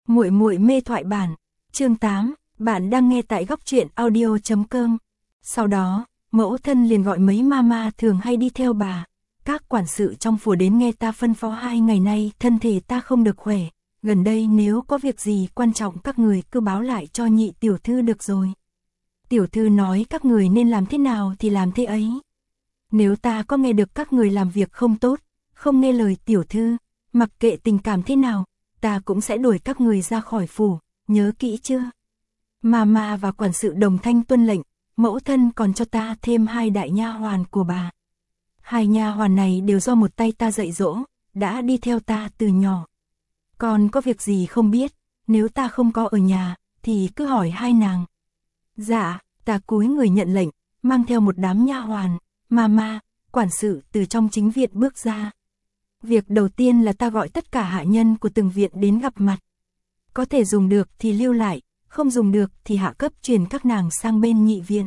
Muội muội mê thoại bản, chương 8, bạn đang nghe tại góc truyện audio.com. Sau đó, mẫu thân liền gọi mấy mama thường hay đi theo bà, các quản sự trong phủ đến nghe ta phân phó 2 ngày nay thân thể ta không được khỏe, gần đây nếu có việc gì quan trọng các người cứ báo lại cho nhị tiểu thư được rồi. Tiểu thư nói các người nên làm thế nào thì làm thế ấy. Nếu ta có nghe được các người làm việc không tốt, không nghe lời tiểu thư, mặc kệ tình cảm thế nào, ta cũng sẽ đuổi các người ra khỏi phủ, nhớ kỹ chưa? Mama và quản sự đồng thanh tuân lệnh, mẫu thân còn cho ta thêm 2 đại nha hoàn của bà. 2 nha hoàn này đều do một tay ta dạy dỗ, đã đi theo ta từ nhỏ. Còn có việc gì không biết, nếu ta không có ở nhà, thì cứ hỏi 2 nàng. Dạ, ta cúi người nhận lệnh, mang theo một đám nha hoàn, mama, quản sự từ trong chính viện bước ra. Việc đầu tiên là ta gọi tất cả hạ nhân của từng viện đến gặp mặt. Có thể dùng được thì lưu lại, không dùng được thì hạ cấp truyền các nàng sang bên nhị viện.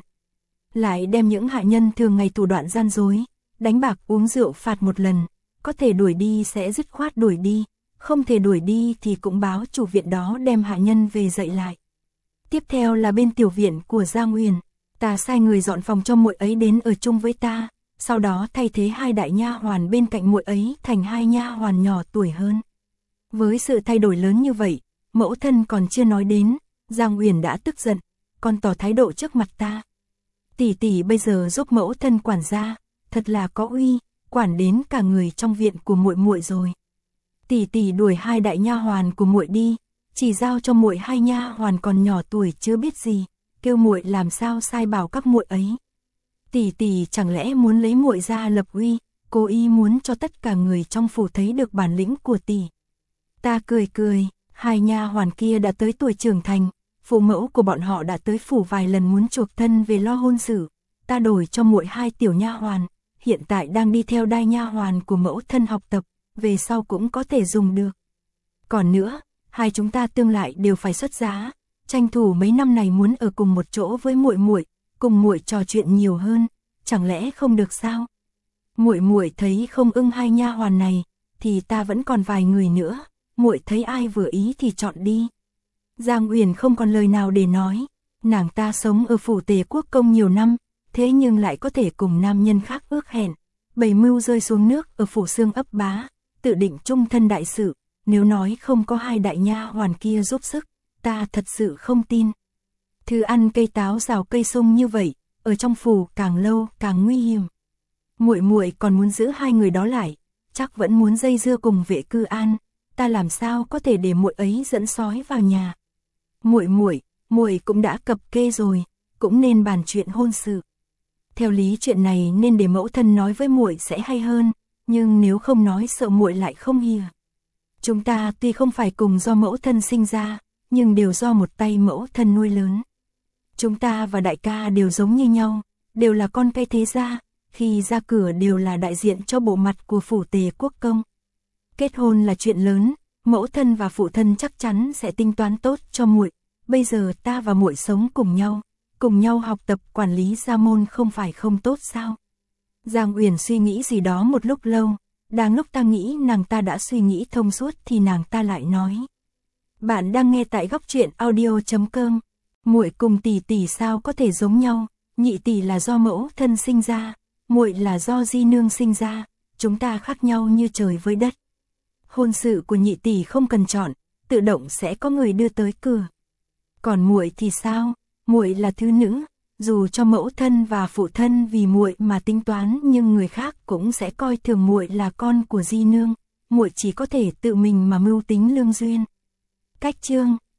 Lại đem những hạ nhân thường ngày thủ đoạn gian dối, đánh bạc uống rượu phạt một lần, có thể đuổi đi sẽ dứt khoát đuổi đi, không thể đuổi đi thì cũng báo chủ viện đó đem hạ nhân về dạy lại. Tiếp theo là bên tiểu viện của Giang Uyển, ta sai người dọn phòng cho muội ấy đến ở chung với ta, sau đó thay thế 2 đại nha hoàn bên cạnh muội ấy thành 2 nha hoàn nhỏ tuổi hơn. Với sự thay đổi lớn như vậy, mẫu thân còn chưa nói đến, Giang Uyển đã tức giận, còn tỏ thái độ trước mặt ta. Tỷ tỷ bây giờ giúp mẫu thân quản gia, thật là có uy, quản đến cả người trong viện của muội muội rồi. Tỷ tỷ đuổi 2 đại nha hoàn của muội đi, chỉ giao cho muội 2 nha hoàn còn nhỏ tuổi chưa biết gì, kêu muội làm sao sai bảo các muội ấy. Tỷ tỷ chẳng lẽ muốn lấy muội ra lập uy, cố ý muốn cho tất cả người trong phủ thấy được bản lĩnh của tỷ. Ta cười cười, 2 nha hoàn kia đã tới tuổi trưởng thành, phụ mẫu của bọn họ đã tới phủ vài lần muốn chuộc thân về lo hôn sự, ta đổi cho muội 2 tiểu nha hoàn, hiện tại đang đi theo đai nha hoàn của mẫu thân học tập, về sau cũng có thể dùng được. Còn nữa, 2 chúng ta tương lại đều phải xuất giá, tranh thủ mấy năm này muốn ở cùng một chỗ với muội muội, cùng muội trò chuyện nhiều hơn, chẳng lẽ không được sao? Muội muội thấy không ưng 2 nha hoàn này, thì ta vẫn còn vài người nữa, muội thấy ai vừa ý thì chọn đi. Giang Uyển không còn lời nào để nói, nàng ta sống ở phủ Tề Quốc công nhiều năm, thế nhưng lại có thể cùng nam nhân khác ước hẹn, bày mưu rơi xuống nước ở phủ Xương ấp bá, tự định trung thân đại sự, nếu nói không có 2 đại nha hoàn kia giúp sức, ta thật sự không tin. Thứ ăn cây táo rào cây sung như vậy, ở trong phủ càng lâu càng nguy hiểm. Muội muội còn muốn giữ 2 người đó lại, chắc vẫn muốn dây dưa cùng Vệ Cư An, ta làm sao có thể để muội ấy dẫn sói vào nhà. Muội cũng đã cập kê rồi, cũng nên bàn chuyện hôn sự. Theo lý chuyện này nên để mẫu thân nói với muội sẽ hay hơn, nhưng nếu không nói sợ muội lại không hiểu. Chúng ta tuy không phải cùng do mẫu thân sinh ra, nhưng đều do một tay mẫu thân nuôi lớn. Chúng ta và đại ca đều giống như nhau, đều là con cái thế gia, khi ra cửa đều là đại diện cho bộ mặt của phủ Tề Quốc công. Kết hôn là chuyện lớn, mẫu thân và phụ thân chắc chắn sẽ tính toán tốt cho muội. Bây giờ ta và muội sống cùng nhau học tập quản lý gia môn không phải không tốt sao? Giang Uyển suy nghĩ gì đó một lúc lâu, đang lúc ta nghĩ nàng ta đã suy nghĩ thông suốt thì nàng ta lại nói. Bạn đang nghe tại góc truyện audio.com. Muội cùng tỷ tỷ sao có thể giống nhau, nhị tỷ là do mẫu thân sinh ra, muội là do di nương sinh ra, chúng ta khác nhau như trời với đất. Hôn sự của nhị tỷ không cần chọn, tự động sẽ có người đưa tới cửa. Còn muội thì sao? Muội là thứ nữ, dù cho mẫu thân và phụ thân vì muội mà tính toán, nhưng người khác cũng sẽ coi thường muội là con của di nương, muội chỉ có thể tự mình mà mưu tính lương duyên. Cách chương